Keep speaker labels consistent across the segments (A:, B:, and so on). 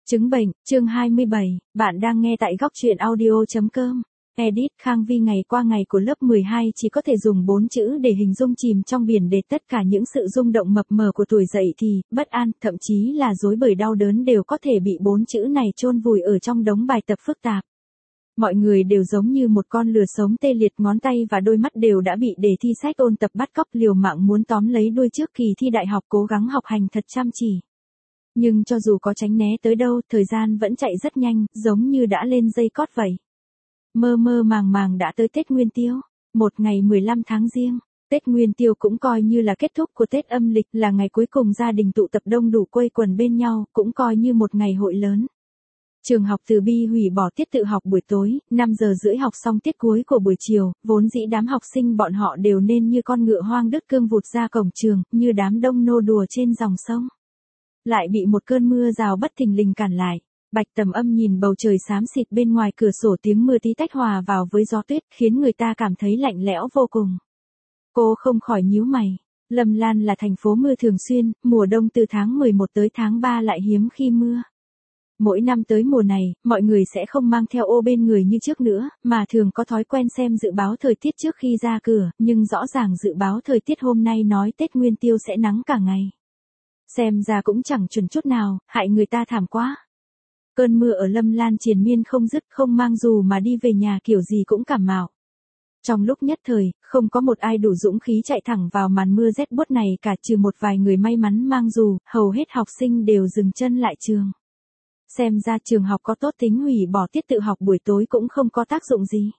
A: Chứng bệnh, chương 27, bạn đang nghe tại góc truyện audio.com. Edit Khang Vi ngày qua ngày của lớp 12 chỉ có thể dùng 4 chữ để hình dung chìm trong biển để tất cả những sự rung động mập mờ của tuổi dậy thì, bất an, thậm chí là rối bời đau đớn đều có thể bị 4 chữ này chôn vùi ở trong đống bài tập phức tạp. Mọi người đều giống như một con lừa sống tê liệt, ngón tay và đôi mắt đều đã bị đề thi sách ôn tập bắt cóc, liều mạng muốn tóm lấy đuôi trước kỳ thi đại học, cố gắng học hành thật chăm chỉ. Nhưng cho dù có tránh né tới đâu, thời gian vẫn chạy rất nhanh, giống như đã lên dây cót vậy. Mơ mơ màng màng đã tới Tết Nguyên Tiêu, một ngày 15 tháng Giêng. Tết Nguyên Tiêu cũng coi như là kết thúc của Tết âm lịch, là ngày cuối cùng gia đình tụ tập đông đủ quây quần bên nhau, cũng coi như một ngày hội lớn. Trường học Từ Bi hủy bỏ tiết tự học buổi tối, 5 giờ rưỡi học xong tiết cuối của buổi chiều, vốn dĩ đám học sinh bọn họ đều nên như con ngựa hoang đứt cương vụt ra cổng trường, như đám đông nô đùa trên dòng sông. Lại bị một cơn mưa rào bất thình lình cản lại. Bạch Tầm Âm nhìn bầu trời xám xịt bên ngoài cửa sổ, tiếng mưa tí tách hòa vào với gió tuyết, khiến người ta cảm thấy lạnh lẽo vô cùng. Cô không khỏi nhíu mày. Lâm Lan là thành phố mưa thường xuyên, mùa đông từ tháng 11 tới tháng 3 lại hiếm khi mưa. Mỗi năm tới mùa này, mọi người sẽ không mang theo ô bên người như trước nữa, mà thường có thói quen xem dự báo thời tiết trước khi ra cửa, nhưng rõ ràng dự báo thời tiết hôm nay nói Tết Nguyên Tiêu sẽ nắng cả ngày. Xem ra cũng chẳng chuẩn chút nào, hại người ta thảm quá. Cơn mưa ở Lâm Lan triền miên không dứt, không mang dù mà đi về nhà kiểu gì cũng cảm mạo. Trong lúc nhất thời, không có một ai đủ dũng khí chạy thẳng vào màn mưa rét buốt này cả, trừ một vài người may mắn mang dù, hầu hết học sinh đều dừng chân lại trường. Xem ra trường học có tốt tính hủy bỏ tiết tự học buổi tối cũng không có tác dụng gì.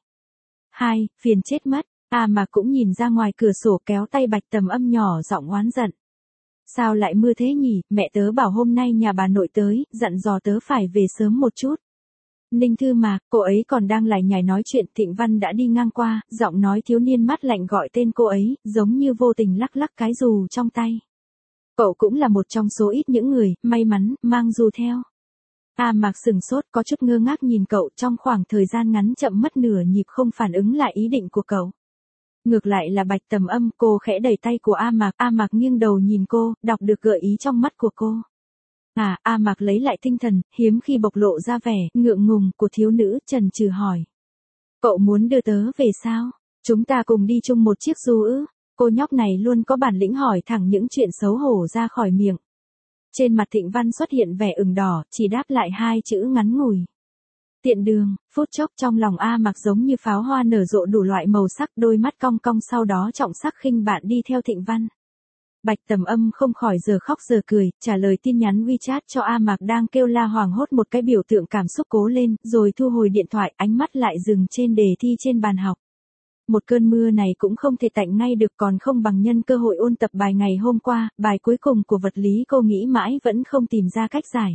A: Phiền chết mất, mà cũng nhìn ra ngoài cửa sổ, kéo tay Bạch Tầm Âm nhỏ giọng oán giận. Sao lại mưa thế nhỉ, mẹ tớ bảo hôm nay nhà bà nội tới, dặn dò tớ phải về sớm một chút. Ninh Thư Mạc, cô ấy còn đang lải nhải nói chuyện, Thịnh Văn đã đi ngang qua, giọng nói thiếu niên mát lạnh gọi tên cô ấy, giống như vô tình lắc lắc cái dù trong tay. Cậu cũng là một trong số ít những người, may mắn, mang dù theo. Mạc sừng sốt, có chút ngơ ngác nhìn cậu, trong khoảng thời gian ngắn chậm mất nửa nhịp không phản ứng lại ý định của cậu. Ngược lại là Bạch Tầm Âm, cô khẽ đẩy tay của A Mạc nghiêng đầu nhìn cô, đọc được gợi ý trong mắt của cô. A Mạc lấy lại tinh thần, hiếm khi bộc lộ ra vẻ ngượng ngùng của thiếu nữ, chần chừ hỏi. Cậu muốn đưa tớ về sao? Chúng ta cùng đi chung một chiếc dù ư? Cô nhóc này luôn có bản lĩnh hỏi thẳng những chuyện xấu hổ ra khỏi miệng. Trên mặt Thịnh Văn xuất hiện vẻ ửng đỏ, chỉ đáp lại hai chữ ngắn ngủi. Tiện đường. Phút chốc trong lòng A Mạc giống như pháo hoa nở rộ đủ loại màu sắc, đôi mắt cong cong, sau đó trọng sắc khinh bạn đi theo Thịnh Văn. Bạch Tầm Âm không khỏi giờ khóc giờ cười, trả lời tin nhắn WeChat cho A Mạc đang kêu la hoảng hốt một cái biểu tượng cảm xúc cố lên, rồi thu hồi điện thoại, ánh mắt lại dừng trên đề thi trên bàn học. Một cơn mưa này cũng không thể tạnh ngay được, còn không bằng nhân cơ hội ôn tập bài ngày hôm qua, bài cuối cùng của vật lý cô nghĩ mãi vẫn không tìm ra cách giải.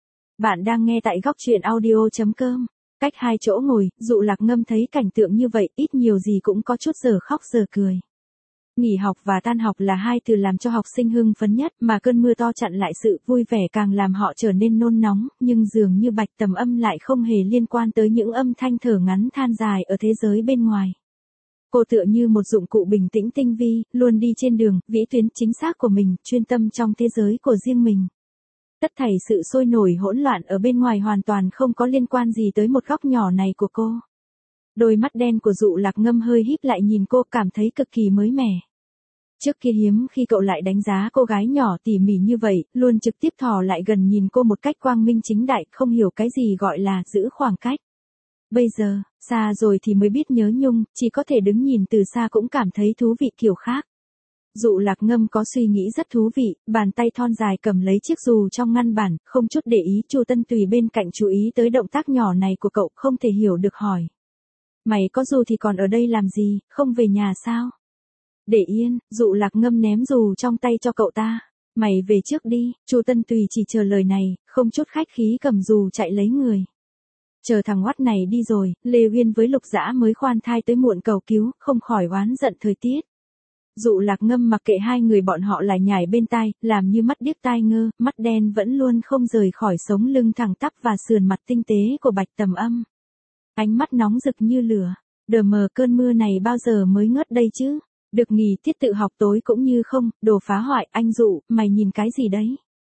A: Bạn đang nghe tại góc truyện audio.com. Cách hai chỗ ngồi, Dụ Lạc Ngâm thấy cảnh tượng như vậy, ít nhiều gì cũng có chút giờ khóc giờ cười. Nghỉ học và tan học là hai từ làm cho học sinh hưng phấn nhất, mà cơn mưa to chặn lại sự vui vẻ càng làm họ trở nên nôn nóng, nhưng dường như Bạch Tầm Âm lại không hề liên quan tới những âm thanh thở ngắn than dài ở thế giới bên ngoài. Cô tựa như một dụng cụ bình tĩnh tinh vi, luôn đi trên đường, vĩ tuyến chính xác của mình, chuyên tâm trong thế giới của riêng mình. Tất thảy sự sôi nổi hỗn loạn ở bên ngoài hoàn toàn không có liên quan gì tới một góc nhỏ này của cô. Đôi mắt đen của Dụ Lạc Ngâm hơi híp lại nhìn cô, cảm thấy cực kỳ mới mẻ. Trước kia hiếm khi cậu lại đánh giá cô gái nhỏ tỉ mỉ như vậy, luôn trực tiếp thò lại gần nhìn cô một cách quang minh chính đại, không hiểu cái gì gọi là giữ khoảng cách. Bây giờ, xa rồi thì mới biết nhớ nhung, chỉ có thể đứng nhìn từ xa cũng cảm thấy thú vị kiểu khác. Dụ Lạc Ngâm có suy nghĩ rất thú vị, bàn tay thon dài cầm lấy chiếc dù trong ngăn bản, không chút để ý. Chu Tân Tùy bên cạnh chú ý tới động tác nhỏ này của cậu, không thể hiểu được hỏi. Mày có dù thì còn ở đây làm gì, không về nhà sao? Để yên, Dụ Lạc Ngâm ném dù trong tay cho cậu ta. Mày về trước đi. Chu Tân Tùy chỉ chờ lời này, không chút khách khí cầm dù chạy lấy người. Chờ thằng oắt này đi rồi, Lê Uyên với Lục Dã mới khoan thai tới muộn cầu cứu, không khỏi oán giận thời tiết. Dụ Lạc Ngâm mặc kệ hai người bọn họ lải nhải bên tai, làm như mắt điếc tai ngơ, mắt đen vẫn luôn không rời khỏi sống lưng thẳng tắp và sườn mặt tinh tế của Bạch Tầm Âm. Ánh mắt nóng rực như lửa. Đờ mờ, cơn mưa này bao giờ mới ngớt đây chứ? Được nghỉ tiết tự học tối cũng như không, đồ phá hoại, anh Dụ, mày nhìn cái gì đấy?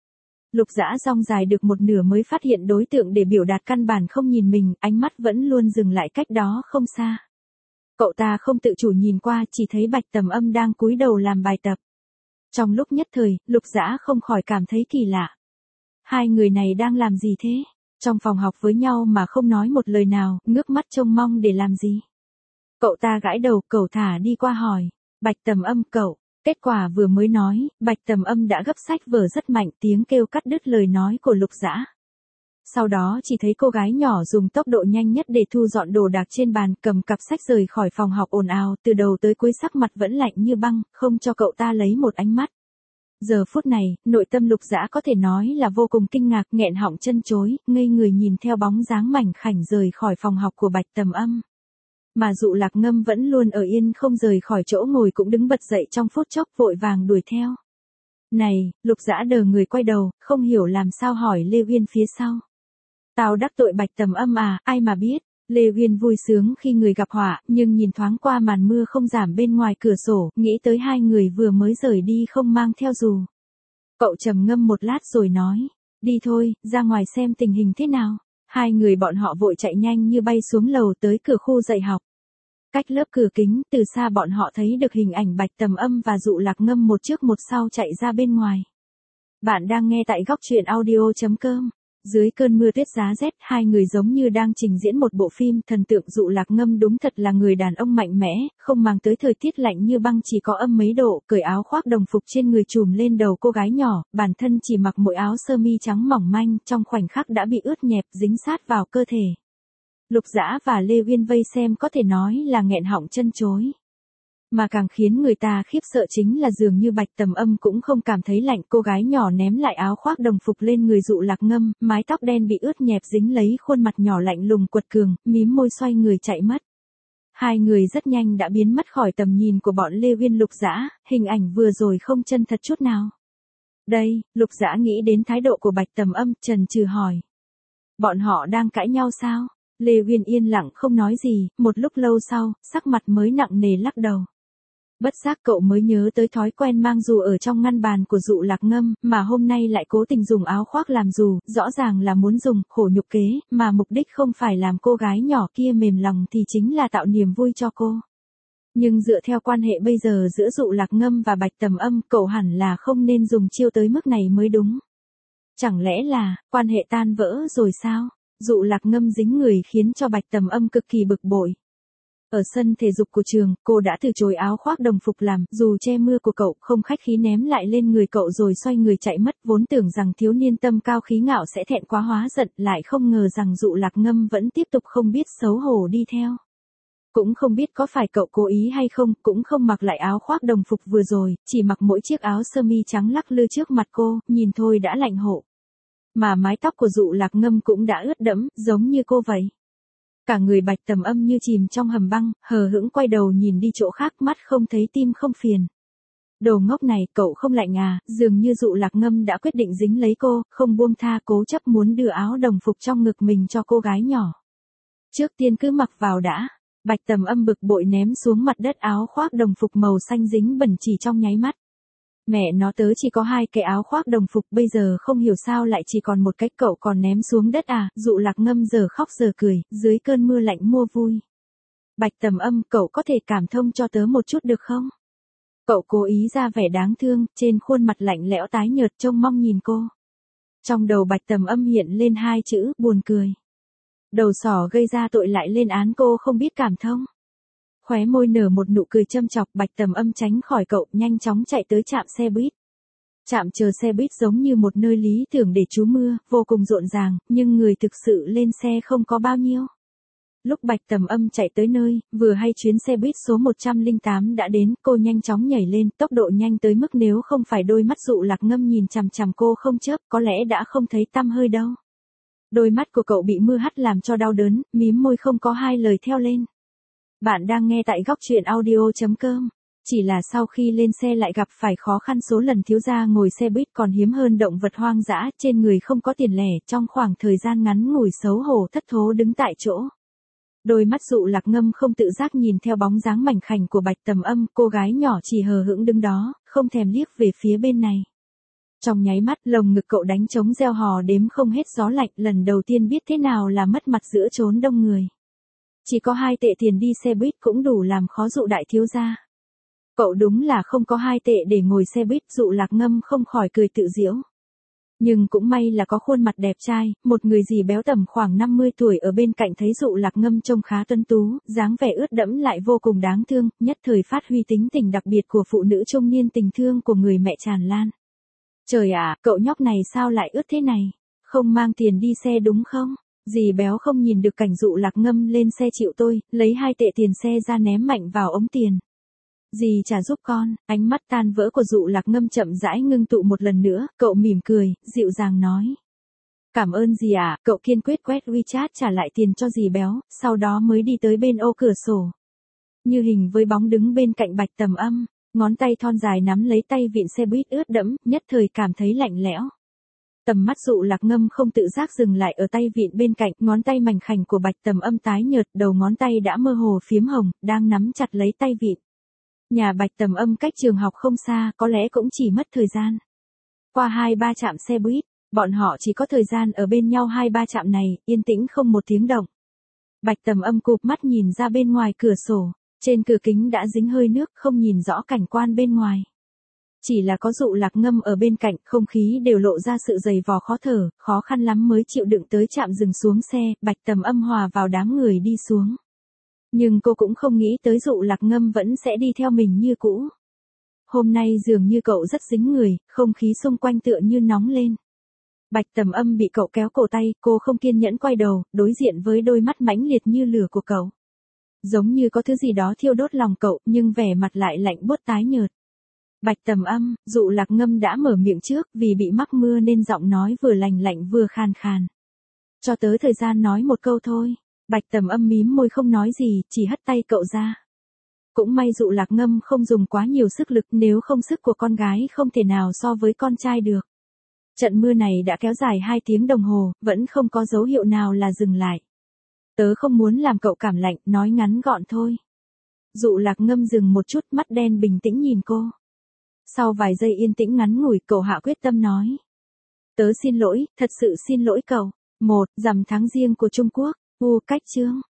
A: Lục Dã dong dài được một nửa mới phát hiện đối tượng để biểu đạt căn bản không nhìn mình, ánh mắt vẫn luôn dừng lại cách đó không xa. Cậu ta không tự chủ nhìn qua, chỉ thấy Bạch Tầm Âm đang cúi đầu làm bài tập. Trong lúc nhất thời, Lục Dã không khỏi cảm thấy kỳ lạ. Hai người này đang làm gì thế? Trong phòng học với nhau mà không nói một lời nào, ngước mắt trông mong để làm gì? Cậu ta gãi đầu, cẩu thả đi qua hỏi. Bạch Tầm Âm, cậu. Kết quả vừa mới nói, Bạch Tầm Âm đã gấp sách vở rất mạnh, tiếng kêu cắt đứt lời nói của Lục Dã. Sau đó chỉ thấy cô gái nhỏ dùng tốc độ nhanh nhất để thu dọn đồ đạc trên bàn, cầm cặp sách rời khỏi phòng học ồn ào, từ đầu tới cuối sắc mặt vẫn lạnh như băng, không cho cậu ta lấy một ánh mắt. Giờ phút này, nội tâm Lục Dã có thể nói là vô cùng kinh ngạc, nghẹn họng chân chối, ngây người nhìn theo bóng dáng mảnh khảnh rời khỏi phòng học của Bạch Tầm Âm. Mà Dụ Lạc Ngâm vẫn luôn ở yên không rời khỏi chỗ ngồi, cũng đứng bật dậy trong phút chốc, vội vàng đuổi theo. Này, Lục Dã đờ người quay đầu, không hiểu làm sao hỏi Lê Uyên phía sau. Tao đắc tội Bạch Tầm Âm à, ai mà biết. Lê Uyên vui sướng khi người gặp họa, nhưng nhìn thoáng qua màn mưa không giảm bên ngoài cửa sổ, nghĩ tới hai người vừa mới rời đi không mang theo dù. Cậu trầm ngâm một lát rồi nói, đi thôi, ra ngoài xem tình hình thế nào. Hai người bọn họ vội chạy nhanh như bay xuống lầu tới cửa khu dạy học. Cách lớp cửa kính, từ xa bọn họ thấy được hình ảnh Bạch Tầm Âm và Dụ Lạc Ngâm một trước một sau chạy ra bên ngoài. Bạn đang nghe tại góc truyện audio.com. Dưới cơn mưa tuyết giá rét, hai người giống như đang trình diễn một bộ phim. Thần tượng Dụ Lạc Ngâm đúng thật là người đàn ông mạnh mẽ, không màng tới thời tiết lạnh như băng, chỉ có âm mấy độ, cởi áo khoác đồng phục trên người trùm lên đầu cô gái nhỏ, bản thân chỉ mặc một áo sơ mi trắng mỏng manh, trong khoảnh khắc đã bị ướt nhẹp, dính sát vào cơ thể. Lục Dã và Lê Uyên vây xem có thể nói là nghẹn họng chân chối. Mà càng khiến người ta khiếp sợ chính là dường như Bạch Tầm Âm cũng không cảm thấy lạnh, cô gái nhỏ ném lại áo khoác đồng phục lên người Dụ Lạc Ngâm, mái tóc đen bị ướt nhẹp dính lấy khuôn mặt nhỏ lạnh lùng quật cường, mím môi xoay người chạy mất. Hai người rất nhanh đã biến mất khỏi tầm nhìn của bọn Lê Uyên Lục Dã, hình ảnh vừa rồi không chân thật chút nào. Đây, Lục Dã nghĩ đến thái độ của Bạch Tầm Âm, chần chừ hỏi. Bọn họ đang cãi nhau sao? Lê Uyên yên lặng không nói gì, một lúc lâu sau, sắc mặt mới nặng nề lắc đầu. Bất giác cậu mới nhớ tới thói quen mang dù ở trong ngăn bàn của Dụ Lạc Ngâm, mà hôm nay lại cố tình dùng áo khoác làm dù, rõ ràng là muốn dùng, khổ nhục kế, mà mục đích không phải làm cô gái nhỏ kia mềm lòng thì chính là tạo niềm vui cho cô. Nhưng dựa theo quan hệ bây giờ giữa Dụ Lạc Ngâm và Bạch Tầm Âm, cậu hẳn là không nên dùng chiêu tới mức này mới đúng. Chẳng lẽ là, quan hệ tan vỡ rồi sao? Dụ Lạc Ngâm dính người khiến cho Bạch Tầm Âm cực kỳ bực bội. Ở sân thể dục của trường, cô đã từ chối áo khoác đồng phục làm, dù che mưa của cậu, không khách khí ném lại lên người cậu rồi xoay người chạy mất, vốn tưởng rằng thiếu niên tâm cao khí ngạo sẽ thẹn quá hóa giận, lại không ngờ rằng Dụ Lạc Ngâm vẫn tiếp tục không biết xấu hổ đi theo. Cũng không biết có phải cậu cố ý hay không, cũng không mặc lại áo khoác đồng phục vừa rồi, chỉ mặc mỗi chiếc áo sơ mi trắng lắc lư trước mặt cô, nhìn thôi đã lạnh hộ. Mà mái tóc của Dụ Lạc Ngâm cũng đã ướt đẫm, giống như cô vậy. Cả người Bạch Tầm Âm như chìm trong hầm băng, hờ hững quay đầu nhìn đi chỗ khác, mắt không thấy tim không phiền. Đồ ngốc này, cậu không lạnh à? Dường như Dụ Lạc Ngâm đã quyết định dính lấy cô, không buông tha, cố chấp muốn đưa áo đồng phục trong ngực mình cho cô gái nhỏ. Trước tiên cứ mặc vào đã. Bạch Tầm Âm bực bội ném xuống mặt đất áo khoác đồng phục màu xanh dính bẩn chỉ trong nháy mắt. Mẹ nó tớ chỉ có 2 cái áo khoác đồng phục, bây giờ không hiểu sao lại chỉ còn một cái, cậu còn ném xuống đất à? Dụ Lạc Ngâm giờ khóc giờ cười, dưới cơn mưa lạnh mua vui. Bạch Tầm Âm, cậu có thể cảm thông cho tớ một chút được không? Cậu cố ý ra vẻ đáng thương, trên khuôn mặt lạnh lẽo tái nhợt trông mong nhìn cô. Trong đầu Bạch Tầm Âm hiện lên 2 chữ, buồn cười. Đầu sỏ gây ra tội lại lên án cô không biết cảm thông. Khóe môi nở một nụ cười châm chọc, Bạch Tầm Âm tránh khỏi cậu, nhanh chóng chạy tới trạm xe buýt. Trạm chờ xe buýt giống như một nơi lý tưởng để trú mưa, vô cùng rộn ràng, nhưng người thực sự lên xe không có bao nhiêu. Lúc Bạch Tầm Âm chạy tới nơi, vừa hay chuyến xe buýt số 108 đã đến, cô nhanh chóng nhảy lên, tốc độ nhanh tới mức nếu không phải đôi mắt Dụ Lạc Ngâm nhìn chằm chằm cô không chớp, có lẽ đã không thấy tăm hơi đâu. Đôi mắt của cậu bị mưa hắt làm cho đau đớn, mím môi không có hai lời theo lên. Bạn đang nghe tại góc truyện audio.com. Chỉ là sau khi lên xe lại gặp phải khó khăn số lần thiếu gia ngồi xe buýt còn hiếm hơn động vật hoang dã, trên người không có tiền lẻ, trong khoảng thời gian ngắn ngủi xấu hổ thất thố đứng tại chỗ. Đôi mắt Dụ Lạc Ngâm không tự giác nhìn theo bóng dáng mảnh khảnh của Bạch Tầm Âm, cô gái nhỏ chỉ hờ hững đứng đó, không thèm liếc về phía bên này. Trong nháy mắt lồng ngực cậu đánh trống reo hò đếm không hết gió lạnh, lần đầu tiên biết thế nào là mất mặt giữa chốn đông người. Chỉ có 2 tệ tiền đi xe buýt cũng đủ làm khó dụ đại thiếu gia. Cậu đúng là không có 2 tệ để ngồi xe buýt, Dụ Lạc Ngâm không khỏi cười tự giễu. Nhưng cũng may là có khuôn mặt đẹp trai, một người dì béo tầm khoảng 50 tuổi ở bên cạnh thấy Dụ Lạc Ngâm trông khá tuấn tú, dáng vẻ ướt đẫm lại vô cùng đáng thương, nhất thời phát huy tính tình đặc biệt của phụ nữ trung niên, tình thương của người mẹ tràn lan. Trời ạ, cậu nhóc này sao lại ướt thế này? Không mang tiền đi xe đúng không? Dì béo không nhìn được cảnh Dụ Lạc Ngâm lên xe chịu tôi, lấy 2 tệ tiền xe ra ném mạnh vào ống tiền. Dì trả giúp con, ánh mắt tan vỡ của Dụ Lạc Ngâm chậm rãi ngưng tụ một lần nữa, cậu mỉm cười, dịu dàng nói. Cảm ơn dì ạ, cậu kiên quyết quét WeChat trả lại tiền cho dì béo, sau đó mới đi tới bên ô cửa sổ. Như hình với bóng đứng bên cạnh Bạch Tầm Âm, ngón tay thon dài nắm lấy tay vịn xe buýt ướt đẫm, nhất thời cảm thấy lạnh lẽo. Tầm mắt Dụ Lạc Ngâm không tự giác dừng lại ở tay vịn bên cạnh, ngón tay mảnh khảnh của Bạch Tầm Âm tái nhợt, đầu ngón tay đã mơ hồ phiếm hồng, đang nắm chặt lấy tay vịn. Nhà Bạch Tầm Âm cách trường học không xa, có lẽ cũng chỉ mất thời gian. Qua 2-3 trạm xe buýt, bọn họ chỉ có thời gian ở bên nhau 2-3 trạm này, yên tĩnh không một tiếng động. Bạch Tầm Âm cụp mắt nhìn ra bên ngoài cửa sổ, trên cửa kính đã dính hơi nước, không nhìn rõ cảnh quan bên ngoài. Chỉ là có Dụ Lạc Ngâm ở bên cạnh, không khí đều lộ ra sự dày vò khó thở, khó khăn lắm mới chịu đựng tới trạm dừng xuống xe, Bạch Tầm Âm hòa vào đám người đi xuống. Nhưng cô cũng không nghĩ tới Dụ Lạc Ngâm vẫn sẽ đi theo mình như cũ. Hôm nay dường như cậu rất dính người, không khí xung quanh tựa như nóng lên. Bạch Tầm Âm bị cậu kéo cổ tay, cô không kiên nhẫn quay đầu, đối diện với đôi mắt mãnh liệt như lửa của cậu. Giống như có thứ gì đó thiêu đốt lòng cậu, nhưng vẻ mặt lại lạnh buốt tái nhợt. Bạch Tầm Âm, Dụ Lạc Ngâm đã mở miệng trước, vì bị mắc mưa nên giọng nói vừa lành lạnh vừa khàn khàn. Cho tới thời gian nói một câu thôi. Bạch Tầm Âm mím môi không nói gì, chỉ hất tay cậu ra. Cũng may Dụ Lạc Ngâm không dùng quá nhiều sức lực, nếu không sức của con gái không thể nào so với con trai được. Trận mưa này đã kéo dài 2 tiếng đồng hồ, vẫn không có dấu hiệu nào là dừng lại. Tớ không muốn làm cậu cảm lạnh, nói ngắn gọn thôi. Dụ Lạc Ngâm dừng một chút, mắt đen bình tĩnh nhìn cô. Sau vài giây yên tĩnh ngắn ngủi, cậu hạ quyết tâm nói. Tớ xin lỗi, thật sự xin lỗi cậu. 1. Rằm tháng Giêng của Trung Quốc. Cách chương.